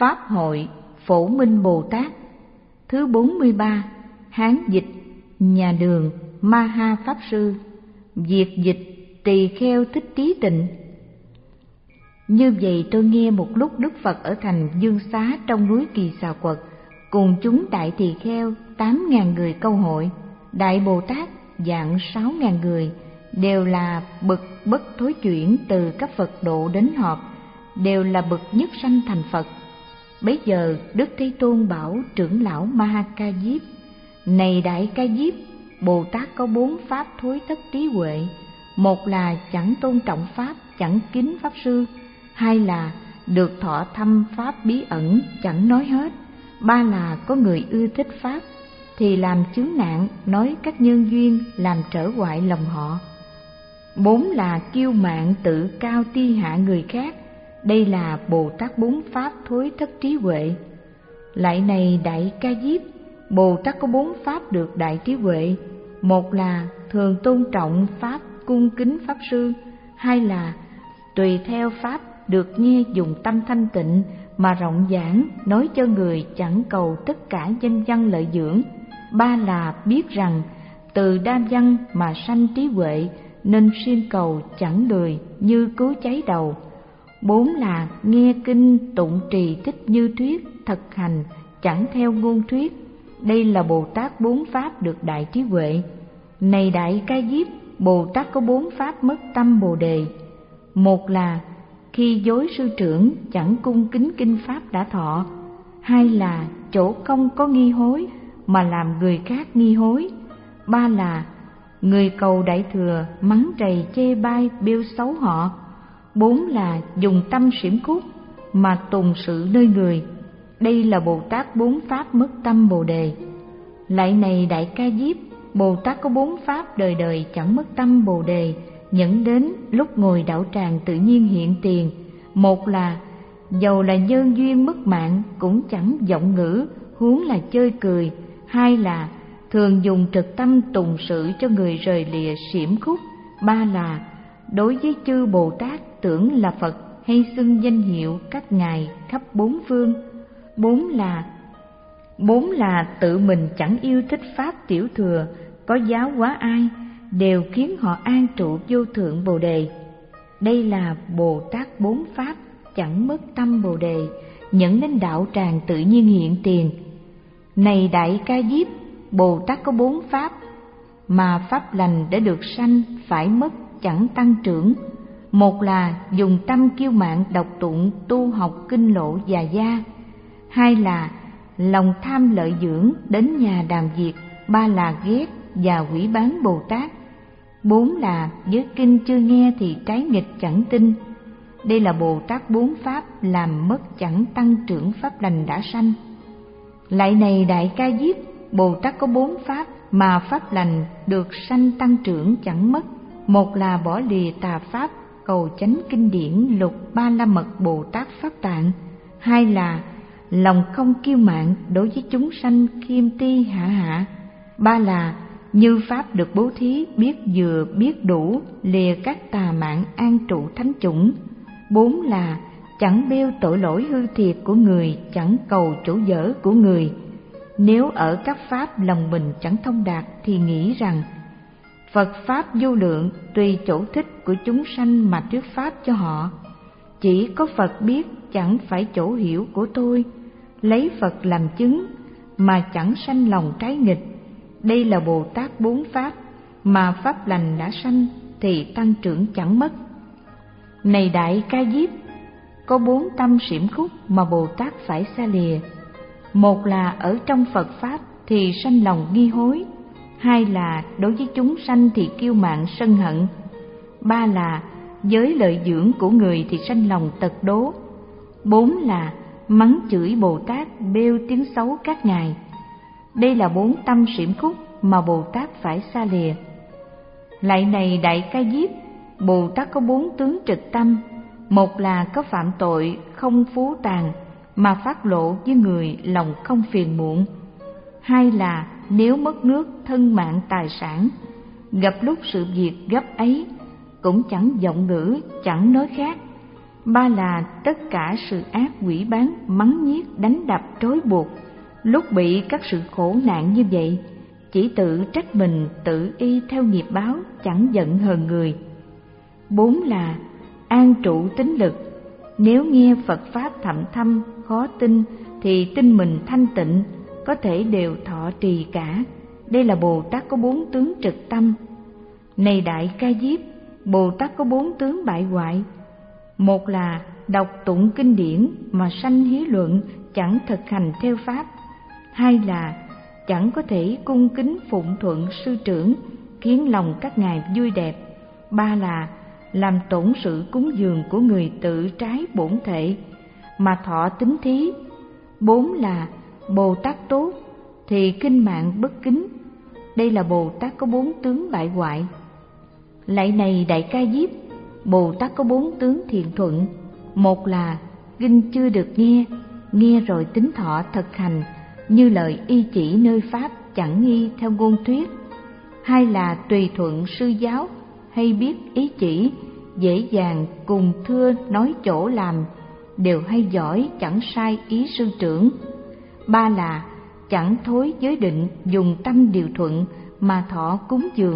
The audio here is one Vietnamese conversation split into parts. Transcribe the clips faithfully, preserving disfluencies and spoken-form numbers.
Pháp hội Phổ Minh Bồ Tát. Thứ bốn mươi ba. Hán dịch Nhà Đường Ma Ha Pháp Sư. Việt dịch Tỳ Kheo Thích Trí Tịnh. Như vậy tôi nghe một lúc Đức Phật ở thành Dương Xá trong núi Kỳ Xà Quật cùng chúng đại tỳ kheo tám ngàn người câu hội. Đại Bồ Tát dạng sáu ngàn người, đều là bậc bất thối chuyển từ các Phật độ đến họp, đều là bậc nhất sanh thành Phật. Bấy giờ Đức Thế Tôn bảo trưởng lão Ma Ha Ca Diếp: Này Đại Ca Diếp, Bồ Tát có bốn pháp thối thất trí huệ. Một là chẳng tôn trọng pháp, chẳng kính pháp sư. Hai là được thọ thăm pháp bí ẩn, chẳng nói hết. Ba là có người ưa thích pháp thì làm chướng nạn, nói các nhân duyên làm trở hoại lòng họ. Bốn là kiêu mạn tự cao ti hạ người khác. Đây là Bồ Tát bốn pháp thối thất trí huệ. Lại này Đại Ca Diếp, Bồ Tát có bốn pháp được đại trí huệ. Một là thường tôn trọng pháp, cung kính pháp sư. Hai là tùy theo pháp, được nghe dùng tâm thanh tịnh mà rộng giảng, nói cho người, chẳng cầu tất cả danh văn lợi dưỡng. Ba là biết rằng từ đa văn mà sanh trí huệ, nên siêng cầu chẳng lười như cứu cháy đầu. Bốn là nghe kinh tụng trì thích như thuyết, thực hành chẳng theo ngôn thuyết. Đây là Bồ Tát bốn pháp được đại trí huệ. Này Đại Ca Diếp, Bồ Tát có bốn pháp mất tâm Bồ Đề. Một là khi dối sư trưởng, chẳng cung kính kinh pháp đã thọ. Hai là chỗ không có nghi hối mà làm người khác nghi hối. Ba là người cầu đại thừa, mắng trầy chê bai bêu xấu họ. Bốn là dùng tâm xỉm khúc mà tùng sự nơi người. Đây là Bồ Tát bốn pháp mất tâm Bồ Đề. Lại này Đại Ca Diếp, Bồ Tát có bốn pháp đời đời chẳng mất tâm Bồ Đề, nhẫn đến lúc ngồi đạo tràng tự nhiên hiện tiền. Một là dầu là nhân duyên mất mạng, cũng chẳng giọng ngữ, huống là chơi cười. Hai là thường dùng trực tâm tùng sự cho người rời lìa xỉm khúc. Ba là đối với chư Bồ Tát tưởng là Phật, hay xưng danh hiệu các ngài khắp bốn phương. Bốn là Bốn là tự mình chẳng yêu thích pháp tiểu thừa, có giáo hóa ai, đều khiến họ an trụ vô thượng Bồ Đề. Đây là Bồ Tát bốn pháp chẳng mất tâm Bồ Đề, nhẫn đến đạo tràng tự nhiên hiện tiền. Này Đại Ca Diếp, Bồ Tát có bốn pháp, mà pháp lành đã được sanh phải mất chẳng tăng trưởng. Một là dùng tâm kiêu mạn đọc tụng tu học kinh lộ già gia. Hai là lòng tham lợi dưỡng đến nhà đàm diệt. Ba là ghét và hủy bán Bồ Tát. Bốn là với kinh chưa nghe thì trái nghịch chẳng tin. Đây là Bồ Tát bốn pháp làm mất chẳng tăng trưởng pháp lành đã sanh. Lại này Đại Ca Diếp, Bồ Tát có bốn pháp mà pháp lành được sanh tăng trưởng chẳng mất. Một là bỏ lìa tà pháp, cầu chánh kinh điển lục ba la mật Bồ Tát pháp tạng. Hai là lòng không kiêu mạn đối với chúng sanh, khiêm ti hạ hạ. Ba là như pháp được bố thí, biết vừa biết đủ, lìa các tà mạng an trụ thánh chủng. Bốn là chẳng bêu tội lỗi hư thiệt của người, chẳng cầu chỗ dở của người. Nếu ở các pháp lòng mình chẳng thông đạt thì nghĩ rằng Phật pháp vô lượng, tùy chỗ thích của chúng sanh mà thuyết pháp cho họ. Chỉ có Phật biết, chẳng phải chỗ hiểu của tôi. Lấy Phật làm chứng mà chẳng sanh lòng trái nghịch. Đây là Bồ Tát bốn pháp mà pháp lành đã sanh thì tăng trưởng chẳng mất. Này Đại Ca Diếp, có bốn tâm xỉm khúc mà Bồ Tát phải xa lìa. Một là ở trong Phật pháp thì sanh lòng nghi hối. Hai là đối với chúng sanh thì kiêu mạn sân hận. Ba là với lợi dưỡng của người thì sanh lòng tật đố. Bốn là mắng chửi Bồ Tát, bêu tiếng xấu các ngài. Đây là bốn tâm xỉm khúc mà Bồ Tát phải xa lìa. Lại này Đại Ca Diếp, Bồ Tát có bốn tướng trực tâm. Một là có phạm tội không phú tàn mà phát lộ với người lòng không phiền muộn. Hai là nếu mất nước, thân mạng, tài sản, gặp lúc sự việc gấp ấy cũng chẳng giọng ngữ, chẳng nói khác. ba là tất cả sự ác quỷ bán, mắng nhiếc, đánh đập, trói buộc. Lúc bị các sự khổ nạn như vậy, chỉ tự trách mình, tự y theo nghiệp báo, chẳng giận hờn người. Bốn là an trụ tín lực. Nếu nghe Phật Pháp thậm thâm, khó tin, thì tin mình thanh tịnh, có thể đều thọ trì cả. Đây là Bồ Tát có bốn tướng trực tâm. Này Đại Ca Diếp, Bồ Tát có bốn tướng bại hoại. Một là đọc tụng kinh điển mà sanh hí luận, chẳng thực hành theo Pháp. Hai là chẳng có thể cung kính phụng thuận sư trưởng, khiến lòng các ngài vui đẹp. Ba là làm tổn sự cúng dường của người tự trái bổn thệ mà thọ tín thí. Bốn là Bồ Tát tốt thì kinh mạng bất kính. Đây là Bồ Tát có bốn tướng bại hoại. Lạy này Đại Ca Diếp, Bồ Tát có bốn tướng thiện thuận. Một là kinh chưa được nghe, nghe rồi tín thọ thực hành, như lời y chỉ nơi Pháp, chẳng nghi theo ngôn thuyết. Hai là tùy thuận sư giáo, hay biết ý chỉ, dễ dàng cùng thưa nói chỗ làm, đều hay giỏi, chẳng sai ý sư trưởng. Ba là chẳng thối giới định, dùng tâm điều thuận mà thọ cúng dường.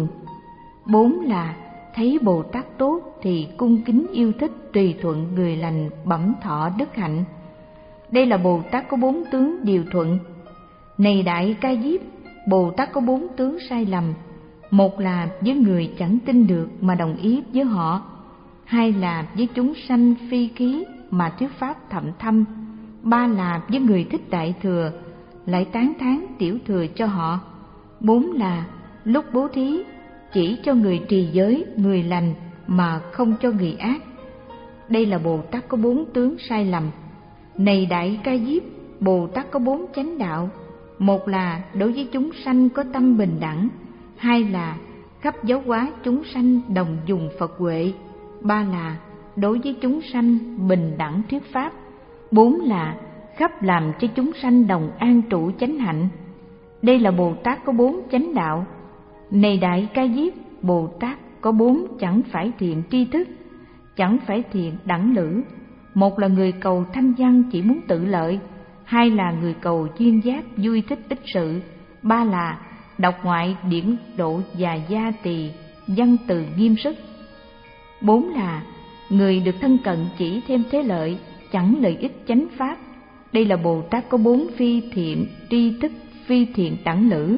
Bốn là thấy Bồ Tát tốt thì cung kính yêu thích, tùy thuận người lành, bẩm thọ đức hạnh. Đây là Bồ Tát có bốn tướng điều thuận. Này Đại Ca Diếp, Bồ Tát có bốn tướng sai lầm. Một là với người chẳng tin được mà đồng ý với họ. Hai là với chúng sanh phi khí mà thuyết pháp thậm thâm. Ba là với người thích đại thừa, lại tán thán tiểu thừa cho họ. Bốn là lúc bố thí chỉ cho người trì giới, người lành mà không cho người ác. Đây là Bồ Tát có bốn tướng sai lầm. Này Đại Ca Diếp, Bồ Tát có bốn chánh đạo. Một là đối với chúng sanh có tâm bình đẳng. Hai là khắp giáo hóa chúng sanh đồng dùng Phật huệ. Ba là đối với chúng sanh bình đẳng thuyết pháp. Bốn là khắp làm cho chúng sanh đồng an trụ chánh hạnh. Đây là Bồ Tát có bốn chánh đạo. Này Đại Ca Diếp, Bồ Tát có bốn chẳng phải thiện tri thức, chẳng phải thiện đẳng lữ. Một là người cầu thanh văn chỉ muốn tự lợi. Hai là người cầu duyên giác vui thích ích sự. Ba là đọc ngoại điển độ và gia tỳ văn từ nghiêm sức. Bốn là người được thân cận chỉ thêm thế lợi, chẳng lợi ích chánh pháp. Đây là Bồ Tát có bốn phi thiện tri thức, phi thiện đẳng lữ.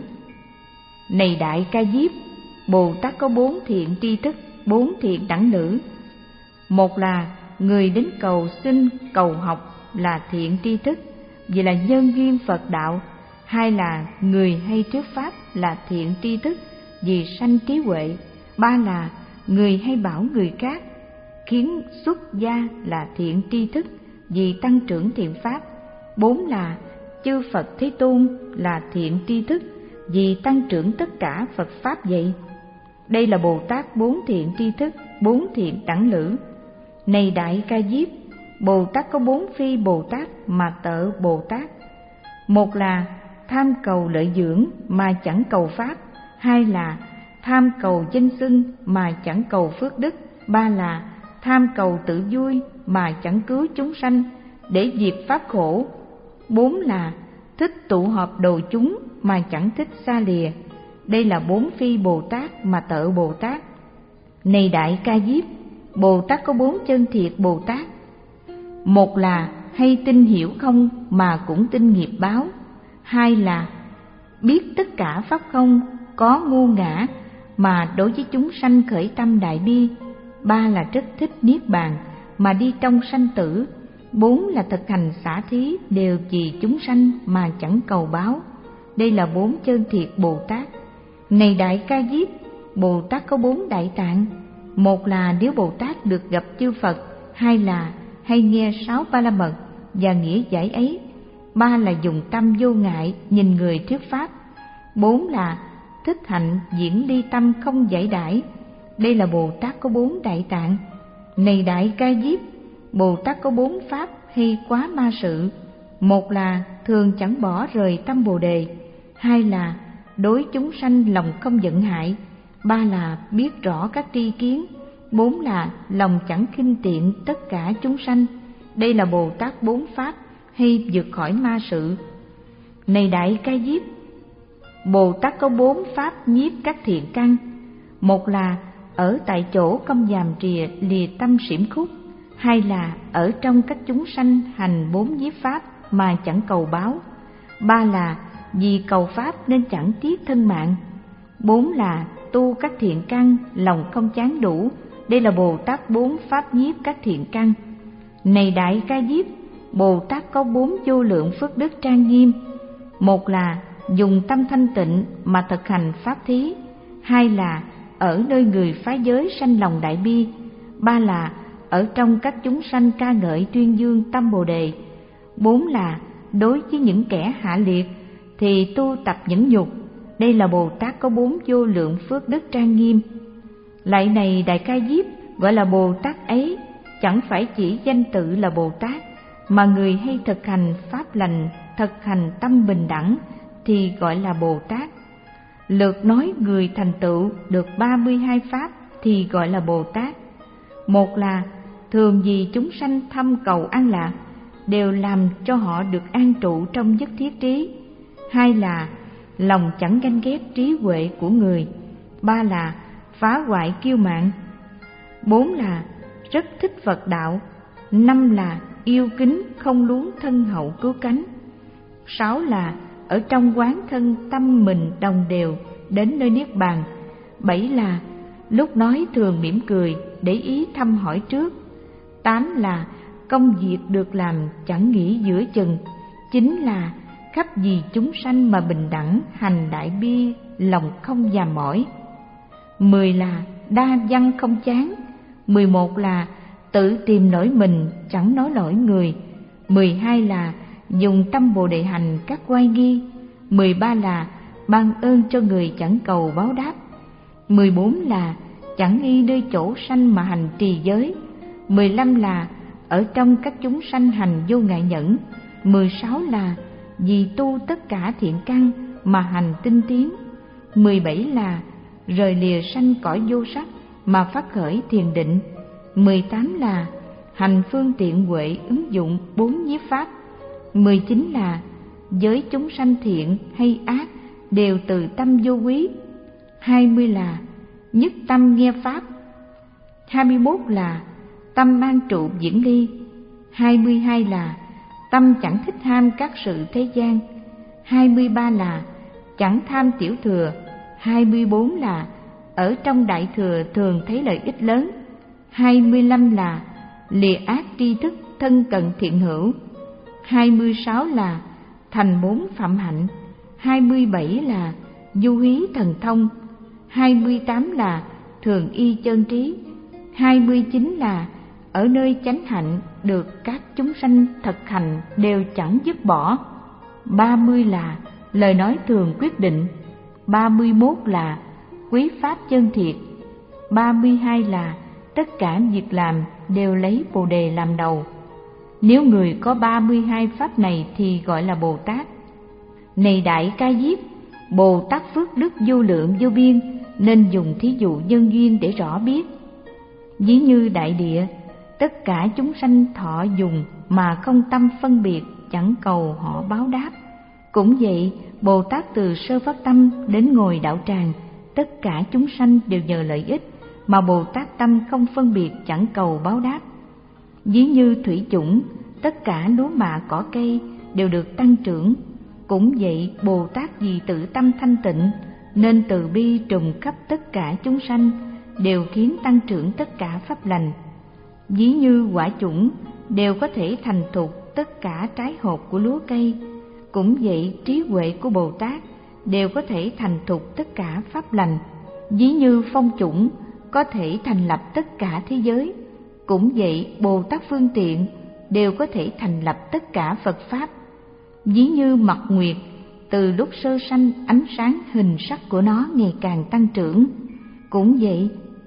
Này Đại Ca Diếp, Bồ Tát có bốn thiện tri thức, bốn thiện đẳng lữ. Một là người đến cầu xin, cầu học là thiện tri thức, vì là nhân duyên Phật đạo. Hai là người hay thuyết pháp là thiện tri thức, vì sanh trí huệ. Ba là người hay bảo người khác, khiến xuất gia là thiện tri thức, vì tăng trưởng thiện pháp. Bốn là chư Phật Thế Tôn là thiện tri thức, vì tăng trưởng tất cả Phật Pháp vậy. Đây là Bồ Tát bốn thiện tri thức, bốn thiện đẳng lữ. Này Đại Ca Diếp, Bồ Tát có bốn phi Bồ Tát mà tợ Bồ Tát. Một là tham cầu lợi dưỡng mà chẳng cầu Pháp. Hai là tham cầu danh xưng mà chẳng cầu phước đức. Ba là tham cầu tự vui mà chẳng cứu chúng sanh để diệt pháp khổ. Bốn là thích tụ họp đồ chúng mà chẳng thích xa lìa. Đây là bốn phi Bồ Tát mà tợ Bồ Tát. Này Đại Ca Diếp, Bồ Tát có bốn chân thiệt Bồ Tát. Một là hay tin hiểu không mà cũng tin nghiệp báo. Hai là biết tất cả pháp không, có ngu ngã mà đối với chúng sanh khởi tâm đại bi. Ba là rất thích niết bàn mà đi trong sanh tử. Bốn là thực hành xả thí đều vì chúng sanh mà chẳng cầu báo. Đây là bốn chân thiệt Bồ Tát. Này Đại Ca Diếp, Bồ Tát có bốn đại tạng. Một là nếu Bồ Tát được gặp chư Phật. Hai là hay nghe sáu ba la mật và nghĩa giải ấy. Ba là dùng tâm vô ngại nhìn người thuyết pháp. Bốn là thích hạnh diễn ly tâm không giải đãi. Đây là Bồ Tát có bốn đại tạng. Này Đại Ca Diếp, Bồ Tát có bốn pháp hay quá ma sự. Một là thường chẳng bỏ rời tâm Bồ Đề. Hai là đối chúng sanh lòng không giận hại. Ba là biết rõ các tri kiến. Bốn là lòng chẳng khinh tiện tất cả chúng sanh. Đây là Bồ Tát bốn pháp hay vượt khỏi ma sự. Này Đại Ca Diếp, Bồ Tát có bốn pháp nhiếp các thiện căn. Một là ở tại chỗ không giàm trìa lìa tâm xiểm khúc. Hai là ở trong các chúng sanh hành bốn nhiếp pháp mà chẳng cầu báo. Ba là vì cầu pháp nên chẳng tiếc thân mạng. Bốn là tu các thiện căn lòng không chán đủ. Đây là Bồ Tát bốn pháp nhiếp các thiện căn. Này Đại Ca Diếp, Bồ Tát có bốn vô lượng phước đức trang nghiêm. Một là dùng tâm thanh tịnh mà thực hành pháp thí. Hai là ở nơi người phá giới sanh lòng đại bi. Ba là ở trong các chúng sanh ca ngợi tuyên dương tâm Bồ Đề. Bốn là đối với những kẻ hạ liệt thì tu tập nhẫn nhục. Đây là Bồ Tát có bốn vô lượng phước đức trang nghiêm. Lại này Đại Ca Diếp, gọi là Bồ Tát ấy chẳng phải chỉ danh tự là Bồ Tát, mà người hay thực hành pháp lành, thực hành tâm bình đẳng thì gọi là Bồ Tát. Lượt nói người thành tựu được ba mươi hai pháp thì gọi là Bồ Tát. Một là thường vì chúng sanh thâm cầu an lạc, đều làm cho họ được an trụ trong nhất thiết trí. Hai là lòng chẳng ganh ghét trí huệ của người. Ba là phá hoại kiêu mạn. Bốn là rất thích Phật đạo. Năm là yêu kính không luống thân hậu cứu cánh. Sáu là ở trong quán thân tâm mình đồng đều đến nơi niết bàn. Bảy là lúc nói thường mỉm cười để ý thăm hỏi trước. Tám là công việc được làm chẳng nghĩ giữa chừng. Chín là khắp vì chúng sanh mà bình đẳng hành đại bi lòng không già mỏi. Mười là đa văn không chán. Mười một là tự tìm lỗi mình chẳng nói lỗi người. Mười hai là dùng tâm Bồ Đề hành các oai nghi. Mười ba là ban ơn cho người chẳng cầu báo đáp. Mười bốn là chẳng nghi nơi chỗ sanh mà hành trì giới. Mười lăm là ở trong các chúng sanh hành vô ngại nhẫn. Mười sáu là vì tu tất cả thiện căn mà hành tinh tiến. Mười bảy là rời lìa sanh cõi vô sắc mà phát khởi thiền định. Mười tám là hành phương tiện huệ ứng dụng bốn nhiếp pháp. Mười chín là giới chúng sanh thiện hay ác đều từ tâm vô quý. Hai mươi là nhất tâm nghe pháp. Hai mươi mốt là tâm an trụ diễn ly. Hai mươi hai là tâm chẳng thích ham các sự thế gian. Hai mươi ba là chẳng tham tiểu thừa. Hai mươi bốn là ở trong đại thừa thường thấy lợi ích lớn. Hai mươi lăm là lìa ác tri thức thân cận thiện hữu. Hai mươi sáu là thành bốn phạm hạnh. Hai mươi bảy là du hí thần thông. Hai mươi tám là thường y chân trí. Hai mươi chín là ở nơi chánh hạnh được các chúng sanh thực hành đều chẳng dứt bỏ. Ba mươi là lời nói thường quyết định. Ba mươi mốt là quý pháp chân thiệt. Ba mươi hai là tất cả việc làm đều lấy Bồ Đề làm đầu. Nếu người có ba mươi hai pháp này thì gọi là Bồ Tát. Này Đại Ca Diếp, Bồ Tát phước đức vô lượng vô biên, nên dùng thí dụ nhân duyên để rõ biết. Ví như đại địa, tất cả chúng sanh thọ dùng mà không tâm phân biệt, chẳng cầu họ báo đáp. Cũng vậy, Bồ Tát từ sơ phát tâm đến ngồi đạo tràng, tất cả chúng sanh đều nhờ lợi ích, mà Bồ Tát tâm không phân biệt, chẳng cầu báo đáp. Ví như thủy chủng, tất cả lúa mạ cỏ cây đều được tăng trưởng. Cũng vậy, Bồ Tát vì tự tâm thanh tịnh nên từ bi trùm khắp tất cả chúng sanh, đều khiến tăng trưởng tất cả pháp lành. Ví như quả chủng đều có thể thành thục tất cả trái hột của lúa cây. Cũng vậy, trí huệ của Bồ Tát đều có thể thành thục tất cả pháp lành. Ví như phong chủng có thể thành lập tất cả thế giới. Cũng vậy, Bồ Tát phương tiện đều có thể thành lập tất cả Phật Pháp. Ví như mặt nguyệt, từ lúc sơ sanh ánh sáng hình sắc của nó ngày càng tăng trưởng. Cũng vậy,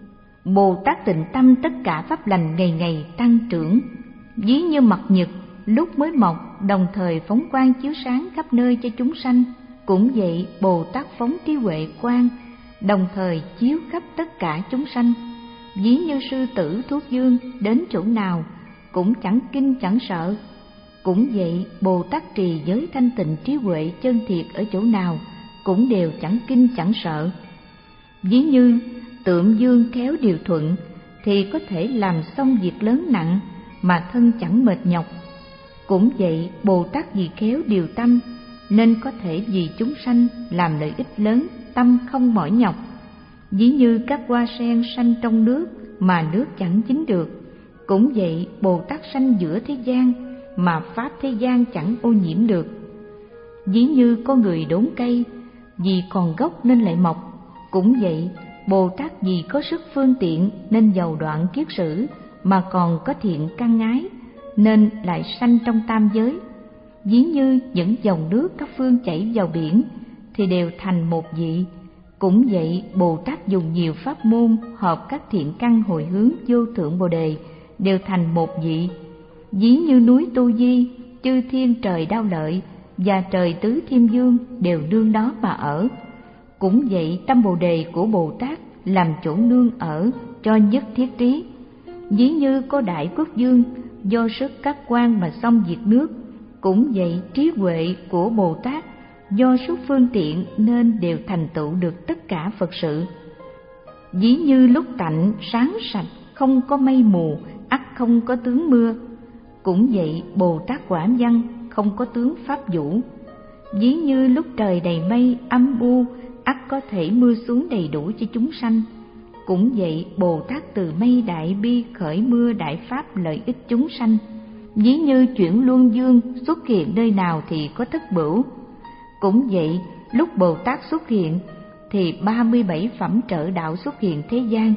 Bồ Tát tịnh tâm tất cả pháp lành ngày ngày tăng trưởng. Ví như mặt nhật lúc mới mọc đồng thời phóng quang chiếu sáng khắp nơi cho chúng sanh. Cũng vậy, Bồ Tát phóng trí huệ quang đồng thời chiếu khắp tất cả chúng sanh. Ví như sư tử thuốc dương đến chỗ nào cũng chẳng kinh chẳng sợ. Cũng vậy, Bồ Tát trì giới thanh tịnh trí huệ chân thiệt ở chỗ nào cũng đều chẳng kinh chẳng sợ. Ví như tượng dương khéo điều thuận thì có thể làm xong việc lớn nặng mà thân chẳng mệt nhọc. Cũng vậy, Bồ Tát vì khéo điều tâm nên có thể vì chúng sanh làm lợi ích lớn, tâm không mỏi nhọc. Ví như các hoa sen sanh trong nước mà nước chẳng chín được. Cũng vậy, Bồ Tát sanh giữa thế gian mà pháp thế gian chẳng ô nhiễm được. Ví như có người đốn cây, vì còn gốc nên lại mọc. Cũng vậy, Bồ Tát vì có sức phương tiện nên giàu đoạn kiết sử mà còn có thiện căn ái nên lại sanh trong tam giới. Ví như những dòng nước các phương chảy vào biển thì đều thành một vị. Cũng vậy, Bồ Tát dùng nhiều pháp môn hợp các thiện căn hồi hướng vô thượng Bồ Đề đều thành một vị. Ví như núi Tu Di, chư thiên trời Đao Lợi và trời Tứ Thiên Dương đều nương đó mà ở. Cũng vậy, tâm Bồ Đề của Bồ Tát làm chỗ nương ở cho nhất thiết trí. Ví như có Đại Quốc Dương do sức các quan mà xong diệt nước. Cũng vậy, trí huệ của Bồ Tát do sức phương tiện nên đều thành tựu được tất cả Phật sự. Ví như lúc tạnh sáng sạch, không có mây mù, ắt không có tướng mưa. Cũng vậy, Bồ Tát quả văn không có tướng pháp vũ. Ví như lúc trời đầy mây âm u, ắt có thể mưa xuống đầy đủ cho chúng sanh. Cũng vậy, Bồ Tát từ mây đại bi khởi mưa đại pháp lợi ích chúng sanh. Ví như chuyển luân dương xuất hiện nơi nào thì có thất bửu. Cũng vậy, lúc Bồ Tát xuất hiện thì ba mươi bảy phẩm trợ đạo xuất hiện thế gian.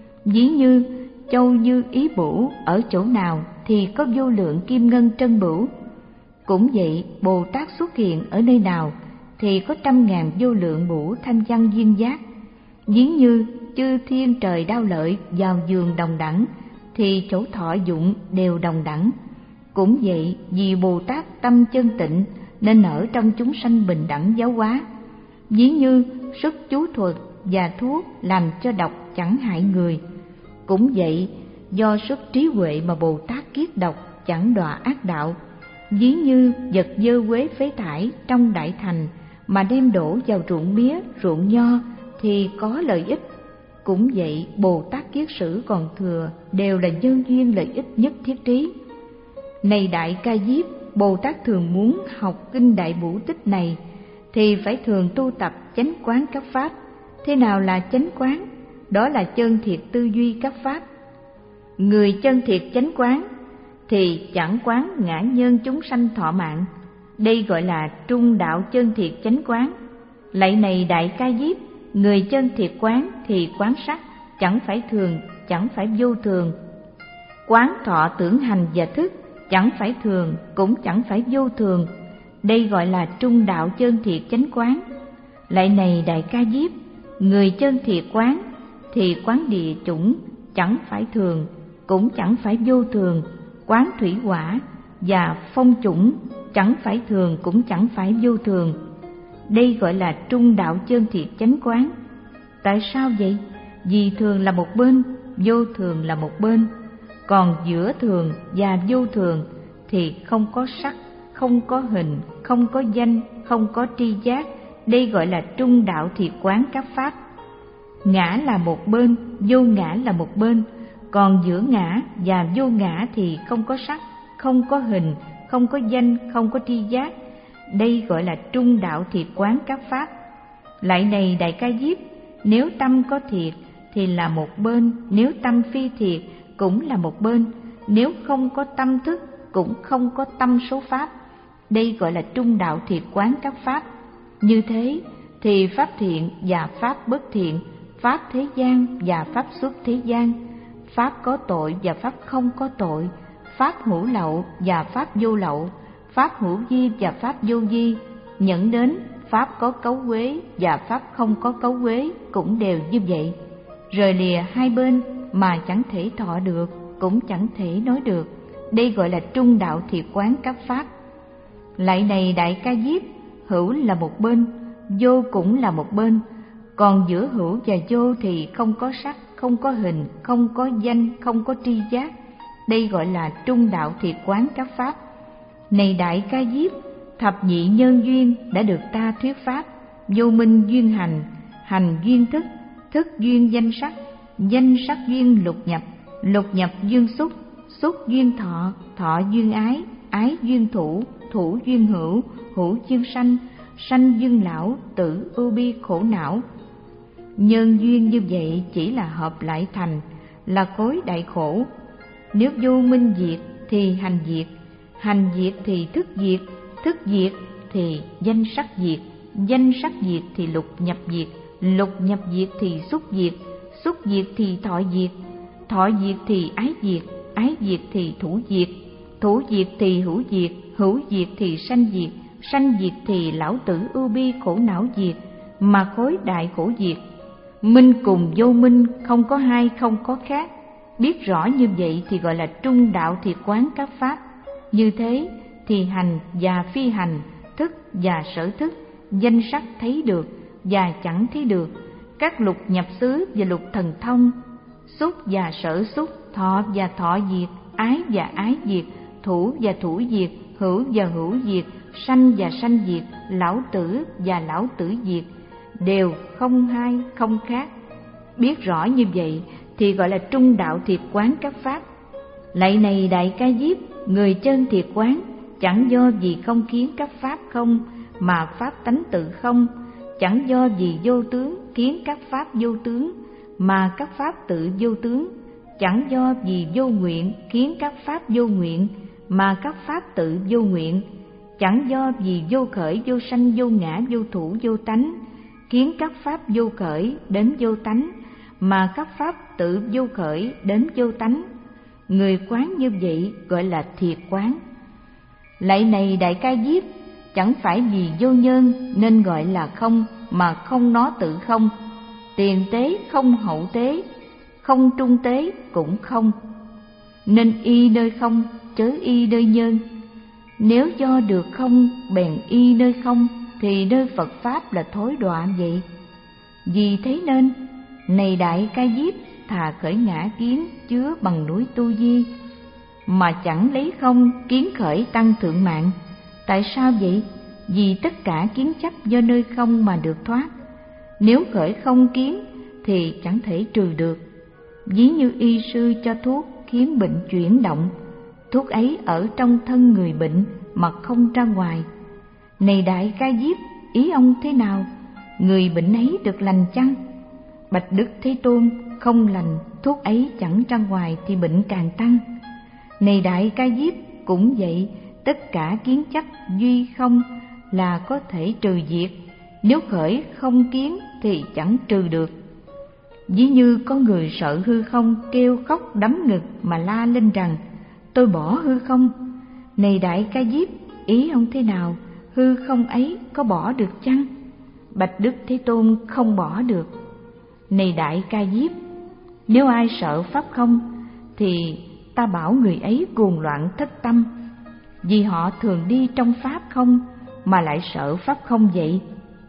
Ví như châu như ý bửu ở chỗ nào thì có vô lượng kim ngân trân bửu. Cũng vậy, Bồ Tát xuất hiện ở nơi nào thì có trăm ngàn vô lượng bửu thanh văn duyên giác. Ví như chư thiên trời Đao Lợi vào giường đồng đẳng thì chỗ thọ dụng đều đồng đẳng. Cũng vậy, vì Bồ Tát tâm chân tịnh nên ở trong chúng sanh bình đẳng giáo hóa. Ví như sức chú thuật và thuốc làm cho độc chẳng hại người. Cũng vậy, do sức trí huệ mà Bồ Tát kiết độc chẳng đọa ác đạo. Ví như vật dơ quế phế thải trong đại thành mà đem đổ vào ruộng mía, ruộng nho thì có lợi ích. Cũng vậy, Bồ Tát kiết sử còn thừa đều là nhân duyên lợi ích nhất thiết trí. Này Đại Ca Diếp, Bồ Tát thường muốn học kinh Đại Bổ Tích này thì phải thường tu tập chánh quán các pháp. Thế nào là chánh quán? Đó là chân thiệt tư duy các pháp. Người chân thiệt chánh quán thì chẳng quán ngã nhân chúng sanh thọ mạng. Đây gọi là trung đạo chân thiệt chánh quán. Lạy này Đại Ca Diếp, người chân thiệt quán thì quán sắc, chẳng phải thường, chẳng phải vô thường. Quán thọ tưởng hành và thức, chẳng phải thường, cũng chẳng phải vô thường. Đây gọi là trung đạo chân thiệt chánh quán. Lạy này Đại Ca Diếp, người chân thiệt quán thì quán địa chủng, chẳng phải thường, cũng chẳng phải vô thường. Quán thủy hỏa và phong chủng, chẳng phải thường, cũng chẳng phải vô thường. Đây gọi là trung đạo chân thiệt chánh quán. Tại sao vậy? Vì thường là một bên, vô thường là một bên. Còn giữa thường và vô thường thì không có sắc, không có hình, không có danh, không có tri giác. Đây gọi là trung đạo thiệt quán các pháp. Ngã là một bên, vô ngã là một bên. Còn giữa ngã và vô ngã thì không có sắc, không có hình, không có danh, không có tri giác. Đây gọi là trung đạo thiệt quán các pháp. Lại này Đại Ca Diếp, nếu tâm có thiệt thì là một bên, nếu tâm phi thiệt cũng là một bên, nếu không có tâm thức cũng không có tâm số pháp. Đây gọi là trung đạo thiệt quán các pháp. Như thế thì pháp thiện và pháp bất thiện, pháp thế gian và pháp xuất thế gian, pháp có tội và pháp không có tội, pháp hữu lậu và pháp vô lậu, pháp hữu vi và pháp vô vi, nhận đến pháp có cấu uế và pháp không có cấu uế cũng đều như vậy. Rời lìa hai bên mà chẳng thể thọ được, cũng chẳng thể nói được. Đây gọi là trung đạo thiệt quán các pháp. Lại này Đại Ca Diếp, hữu là một bên, vô cũng là một bên. Còn giữa hữu và vô thì không có sắc, không có hình, không có danh, không có tri giác. Đây gọi là trung đạo thiệt quán các pháp. Này Đại Ca Diếp, thập nhị nhân duyên đã được ta thuyết pháp: vô minh duyên hành, hành duyên thức, thức duyên danh sắc, danh sắc duyên lục nhập, lục nhập duyên xúc, xúc duyên thọ, thọ duyên ái, ái duyên thủ, thủ duyên hữu, hữu duyên sanh, sanh duyên lão, tử ưu bi khổ não. Nhân duyên như vậy chỉ là hợp lại thành, là khối đại khổ. Nếu vô minh diệt thì hành diệt, hành diệt thì thức diệt, thức diệt thì danh sắc diệt, danh sắc diệt thì lục nhập diệt, lục nhập diệt thì xúc diệt, xúc diệt thì thọ diệt, thọ diệt thì ái diệt, ái diệt thì thủ diệt, thủ diệt thì hữu diệt, hữu diệt thì sanh diệt, sanh diệt thì lão tử ưu bi khổ não diệt, mà khối đại khổ diệt. Minh cùng vô minh không có hai, không có khác. Biết rõ như vậy thì gọi là trung đạo thiệt quán các pháp. Như thế thì hành và phi hành, thức và sở thức, danh sắc thấy được và chẳng thấy được, các lục nhập xứ và lục thần thông, xúc và sở xúc, thọ và thọ diệt, ái và ái diệt, thủ và thủ diệt, hữu và hữu diệt, sanh và sanh diệt, lão tử và lão tử diệt, đều không hai không khác. Biết rõ như vậy thì gọi là trung đạo thiệt quán các pháp. Lạy này Đại Ca Diếp, người chân thiệt quán chẳng do vì không kiến các pháp không, mà pháp tánh tự không, chẳng do vì vô tướng kiến các pháp vô tướng, mà các pháp tự vô tướng, chẳng do vì vô nguyện kiến các pháp vô nguyện, mà các pháp tự vô nguyện, chẳng do vì vô khởi vô sanh vô ngã vô thủ vô tánh kiến các pháp vô khởi đến vô tánh, mà các pháp tự vô khởi đến vô tánh. Người quán như vậy gọi là thiệt quán. Lạy này Đại Ca Diếp, chẳng phải vì vô nhân nên gọi là không, mà không nó tự không. Tiền tế không hậu tế, không trung tế cũng không, nên y nơi không chớ y nơi nhân. Nếu do được không bèn y nơi không, thì nơi Phật Pháp là thối đọa vậy. Vì thế nên, này Đại Ca Diếp, thà khởi ngã kiến chứa bằng núi Tu Di, mà chẳng lấy không kiến khởi tăng thượng mạng. Tại sao vậy? Vì tất cả kiến chấp do nơi không mà được thoát. Nếu khởi không kiến thì chẳng thể trừ được. Ví như y sư cho thuốc khiến bệnh chuyển động, thuốc ấy ở trong thân người bệnh mà không ra ngoài. Này Đại Ca Diếp, ý ông thế nào? Người bệnh ấy được lành chăng? Bạch Đức Thế Tôn, không lành, thuốc ấy chẳng ra ngoài thì bệnh càng tăng. Này Đại Ca Diếp, cũng vậy, tất cả kiến chấp duy không là có thể trừ diệt. Nếu khởi không kiến thì chẳng trừ được. Ví như có người sợ hư không, kêu khóc đấm ngực mà la lên rằng: tôi bỏ hư không. Này Đại Ca Diếp, ý ông thế nào? Hư không ấy có bỏ được chăng? Bạch Đức Thế Tôn, không bỏ được. Này Đại Ca Diếp, nếu ai sợ pháp không thì ta bảo người ấy cuồng loạn thất tâm, vì họ thường đi trong pháp không mà lại sợ pháp không vậy.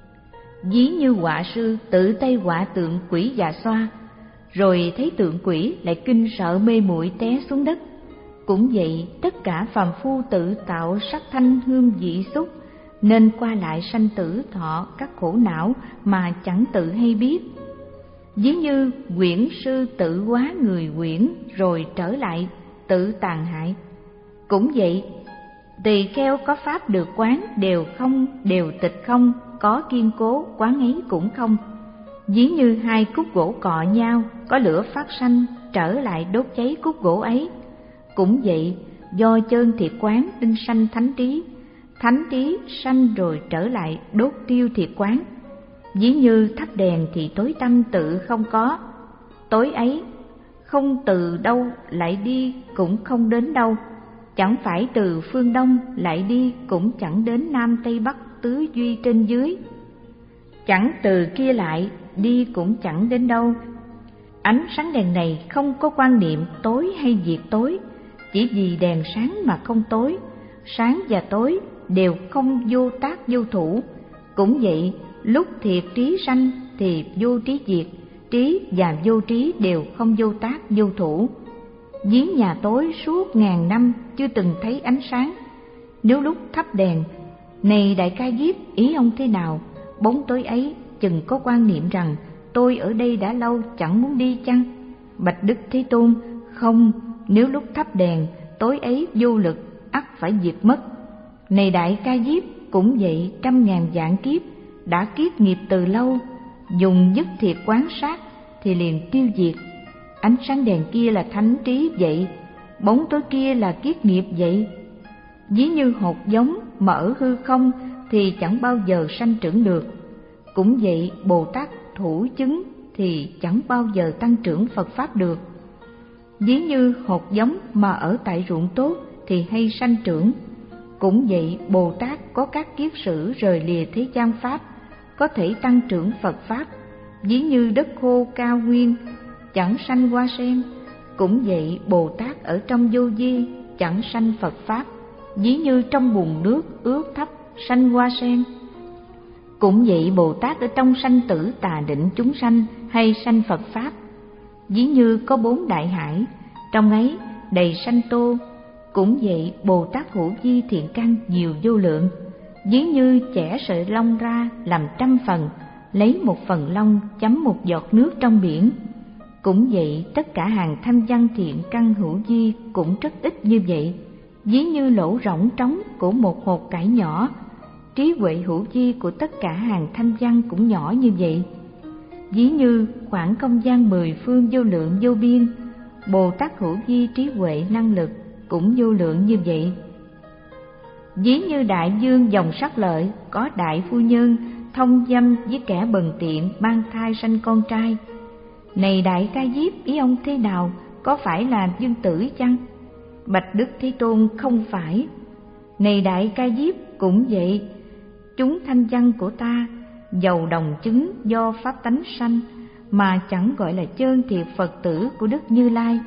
Ví như họa sư tự tay họa tượng quỷ già xoa, rồi thấy tượng quỷ lại kinh sợ mê muội té xuống đất. Cũng vậy, tất cả phàm phu tự tạo sắc thanh hương vị xúc, nên qua lại sanh tử thọ các khổ não mà chẳng tự hay biết. Ví như quyển sư tự hóa người quyển rồi trở lại tự tàn hại. Cũng vậy, tỳ kheo có pháp được quán đều không, đều tịch không, có kiên cố quán ấy cũng không. Ví như hai khúc gỗ cọ nhau, có lửa phát sanh, trở lại đốt cháy khúc gỗ ấy. Cũng vậy, do chơn thiệt quán nên sanh thánh trí, thánh trí sanh rồi trở lại đốt tiêu thiệt quán. Ví như thắp đèn thì tối tăm tự không có, tối ấy không từ đâu lại đi cũng không đến đâu, chẳng phải từ phương đông lại đi cũng chẳng đến nam tây bắc tứ duy trên dưới, chẳng từ kia lại đi cũng chẳng đến đâu. Ánh sáng đèn này không có quan niệm tối hay diệt tối, chỉ vì đèn sáng mà không tối, sáng và tối đều không vô tác vô thủ. Cũng vậy, lúc thiệt trí sanh thì vô trí diệt, trí và vô trí đều không vô tác vô thủ. Ví nhà tối suốt ngàn năm chưa từng thấy ánh sáng, nếu lúc thắp đèn, này Đại Ca Diếp, ý ông thế nào? Bóng tối ấy chừng có quan niệm rằng tôi ở đây đã lâu chẳng muốn đi chăng? Bạch Đức Thế Tôn, không, nếu lúc thắp đèn, tối ấy vô lực, ắt phải diệt mất. Này Đại Ca Diếp, cũng vậy, trăm ngàn vạn kiếp, đã kiết nghiệp từ lâu, dùng nhất thiệt quán sát thì liền tiêu diệt. Ánh sáng đèn kia là thánh trí vậy, bóng tối kia là kiết nghiệp vậy. Ví như hột giống mà ở hư không thì chẳng bao giờ sanh trưởng được. Cũng vậy, Bồ Tát thủ chứng thì chẳng bao giờ tăng trưởng Phật Pháp được. Ví như hột giống mà ở tại ruộng tốt thì hay sanh trưởng. Cũng vậy, Bồ Tát có các kiết sử rời lìa thế gian Pháp, có thể tăng trưởng Phật Pháp. Ví như đất khô cao nguyên, chẳng sanh hoa sen. Cũng vậy, Bồ Tát ở trong vô vi, chẳng sanh Phật Pháp. Ví như trong bùn nước ướt thấp, sanh hoa sen. Cũng vậy, Bồ Tát ở trong sanh tử tà định chúng sanh, hay sanh Phật Pháp. Ví như có bốn đại hải, trong ấy đầy sanh tô. Cũng vậy, Bồ Tát hữu vi thiện căn nhiều vô lượng. Ví như chẻ sợi lông ra làm trăm phần, lấy một phần lông chấm một giọt nước trong biển. Cũng vậy, tất cả hàng tham văn thiện căn hữu vi cũng rất ít như vậy. Ví như lỗ rỗng trống của một hột cải nhỏ, trí huệ hữu vi của tất cả hàng tham văn cũng nhỏ như vậy. Ví như khoảng không gian mười phương vô lượng vô biên, Bồ Tát hữu vi trí huệ năng lực cũng vô lượng như vậy. Ví như đại dương dòng sắc lợi, có đại phu nhân thông dâm với kẻ bần tiện mang thai sanh con trai. Này Đại Ca Diếp, ý ông thế nào? Có phải là dương tử chăng? Bạch Đức Thế Tôn, không phải. Này Đại Ca Diếp, cũng vậy, chúng thanh văn của ta dầu đồng chứng do pháp tánh sanh, mà chẳng gọi là chân thiệt Phật tử của Đức Như Lai.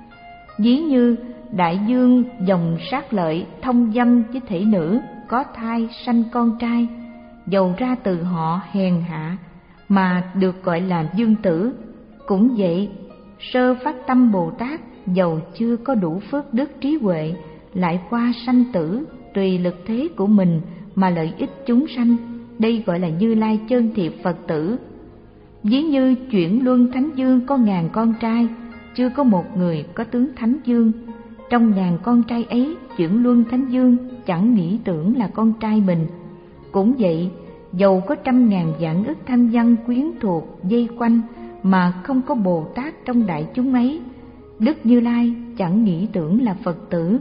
Ví như đại dương dòng sát lợi thông dâm với thể nữ, có thai sanh con trai, dầu ra từ họ hèn hạ mà được gọi là dương tử. Cũng vậy, sơ phát tâm Bồ Tát dầu chưa có đủ phước đức trí huệ, lại qua sanh tử tùy lực thế của mình mà lợi ích chúng sanh, đây gọi là Như Lai chân thiệt Phật tử. Ví như chuyển luân thánh dương có ngàn con trai, chưa có một người có tướng thánh dương. Trong ngàn con trai ấy, chuyển luân thánh dương chẳng nghĩ tưởng là con trai mình. Cũng vậy, dầu có trăm ngàn vạn ức thanh văn quyến thuộc dây quanh, mà không có Bồ Tát trong đại chúng ấy, Đức Như Lai chẳng nghĩ tưởng là Phật tử.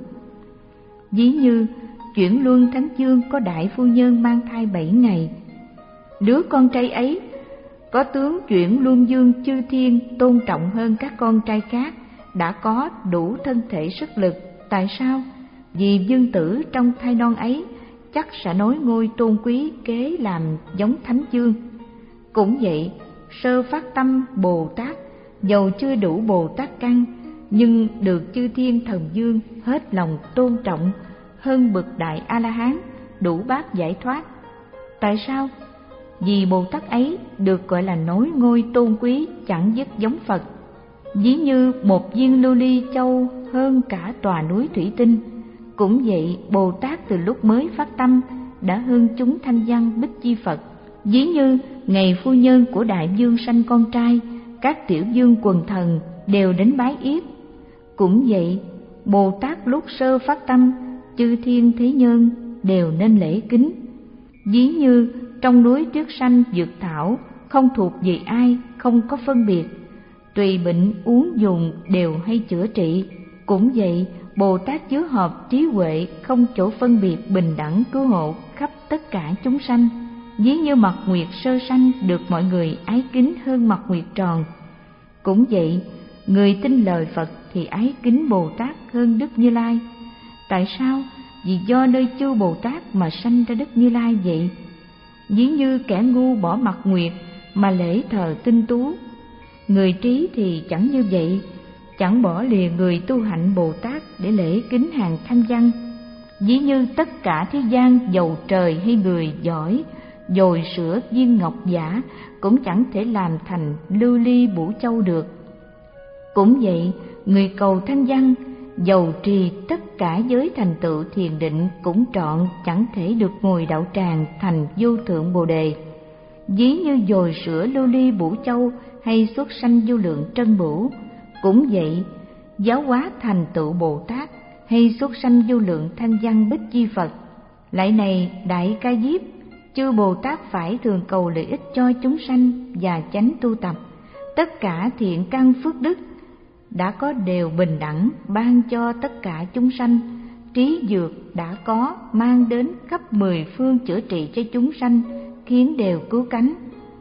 Ví như chuyển luân thánh dương có đại phu nhân mang thai bảy ngày, đứa con trai ấy có tướng chuyển luân dương chư thiên tôn trọng hơn các con trai khác, đã có đủ thân thể sức lực. Tại sao? Vì dương tử trong thai non ấy chắc sẽ nối ngôi tôn quý kế làm giống thánh dương. Cũng vậy, sơ phát tâm Bồ Tát dầu chưa đủ Bồ Tát căn, nhưng được chư thiên thần dương hết lòng tôn trọng hơn bậc đại A-la-hán đủ bát giải thoát. Tại sao? Vì Bồ Tát ấy được gọi là nối ngôi tôn quý chẳng dứt giống Phật. Ví như một viên lưu ly châu hơn cả tòa núi thủy tinh. Cũng vậy, Bồ Tát từ lúc mới phát tâm đã hơn chúng thanh văn bích chi Phật. Ví như ngày phu nhân của đại vương sanh con trai, các tiểu vương quần thần đều đến bái yết. Cũng vậy, Bồ Tát lúc sơ phát tâm, chư thiên thế nhân đều nên lễ kính. Ví như trong núi tuyết xanh dược thảo, không thuộc về ai, không có phân biệt, tùy bệnh uống dùng đều hay chữa trị. Cũng vậy, Bồ Tát chứa hợp trí huệ, không chỗ phân biệt, bình đẳng cứu hộ khắp tất cả chúng sanh. Ví như mặt nguyệt sơ sanh được mọi người ái kính hơn mặt nguyệt tròn. Cũng vậy, người tin lời Phật thì ái kính Bồ Tát hơn Đức Như Lai. Tại sao? Vì do nơi chư Bồ Tát mà sanh ra Đức Như Lai vậy. Ví như kẻ ngu bỏ mặt nguyệt mà lễ thờ tinh tú, người trí thì chẳng như vậy, chẳng bỏ lìa người tu hạnh Bồ Tát để lễ kính hàng thanh văn. Ví như tất cả thế gian dầu trời hay người giỏi, dồi sữa viên ngọc giả cũng chẳng thể làm thành lưu ly bổ châu được. Cũng vậy, người cầu thanh văn, dầu trì tất cả giới thành tựu thiền định cũng trọn chẳng thể được ngồi đạo tràng thành vô thượng Bồ đề. Ví như dồi sữa lưu ly bổ châu hay xuất sanh vô lượng trân bửu. Cũng vậy, giáo hóa thành tựu Bồ Tát hay xuất sanh vô lượng thanh văn bích chi Phật. Lại này Đại Ca Diếp, chư Bồ Tát phải thường cầu lợi ích cho chúng sanh và chánh tu tập. Tất cả thiện căn phước đức đã có đều bình đẳng ban cho tất cả chúng sanh. Trí dược đã có mang đến khắp mười phương chữa trị cho chúng sanh, khiến đều cứu cánh.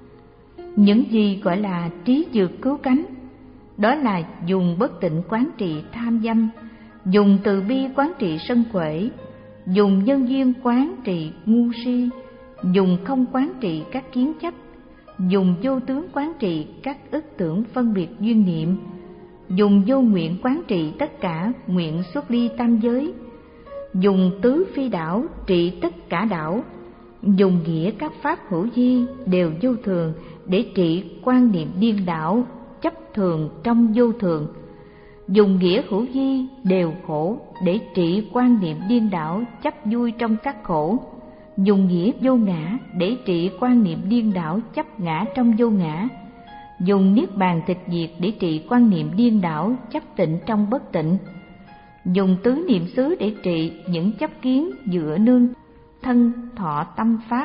Những gì gọi là trí dược cứu cánh? Đó là dùng bất tịnh quán trị tham dâm, dùng từ bi quán trị sân quể, dùng nhân duyên quán trị ngu si, dùng không quán trị các kiến chấp, dùng vô tướng quán trị các ức tưởng phân biệt duyên niệm, dùng vô nguyện quán trị tất cả nguyện xuất ly tam giới, dùng tứ phi đảo trị tất cả đảo, dùng nghĩa các pháp hữu vi đều vô thường để trị quan niệm điên đảo chấp thường trong vô thường, dùng nghĩa hữu vi đều khổ để trị quan niệm điên đảo chấp vui trong các khổ, dùng nghĩa vô ngã để trị quan niệm điên đảo chấp ngã trong vô ngã, dùng niết bàn tịch diệt để trị quan niệm điên đảo chấp tịnh trong bất tịnh, dùng tứ niệm xứ để trị những chấp kiến dựa nương thân thọ tâm pháp.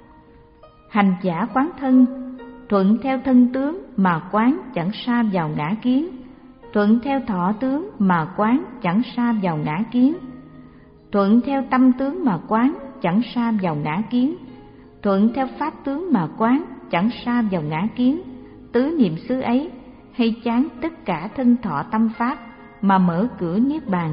Hành giả quán thân, thuận theo thân tướng mà quán chẳng sa vào ngã kiến, thuận theo thọ tướng mà quán chẳng sa vào ngã kiến, thuận theo tâm tướng mà quán chẳng sa vào ngã kiến, thuận theo pháp tướng mà quán chẳng sa vào ngã kiến. Tứ niệm xứ ấy hay chán tất cả thân thọ tâm pháp mà mở cửa niết bàn.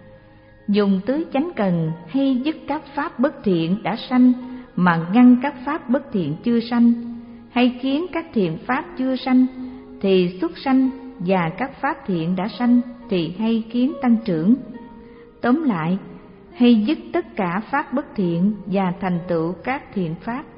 Dùng tứ chánh cần hay dứt các pháp bất thiện đã sanh mà ngăn các pháp bất thiện chưa sanh, hay khiến các thiện pháp chưa sanh thì xuất sanh, và các pháp thiện đã sanh thì hay khiến tăng trưởng. Tóm lại, hay dứt tất cả pháp bất thiện và thành tựu các thiện pháp.